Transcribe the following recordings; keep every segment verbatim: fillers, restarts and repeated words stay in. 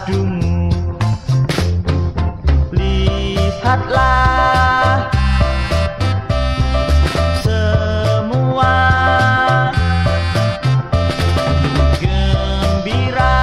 dungu. Lihatlah semua gembira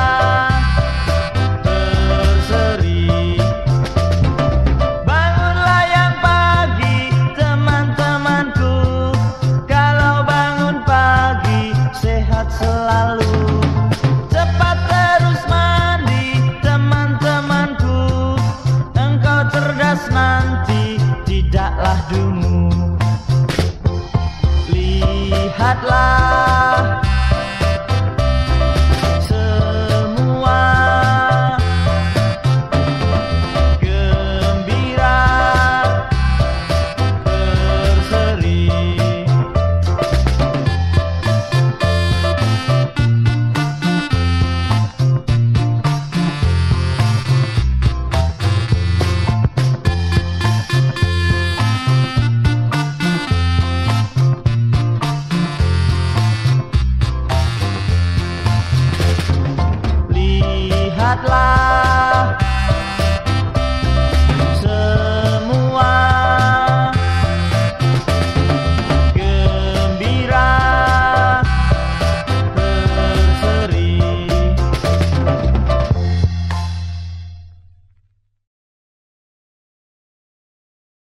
berseri. Bangunlah yang pagi teman-temanku, kalau bangun pagi sehat selalu. Cepat terus mandi teman-temanku, engkau cerdas nanti tidaklah dungu. Lihatlah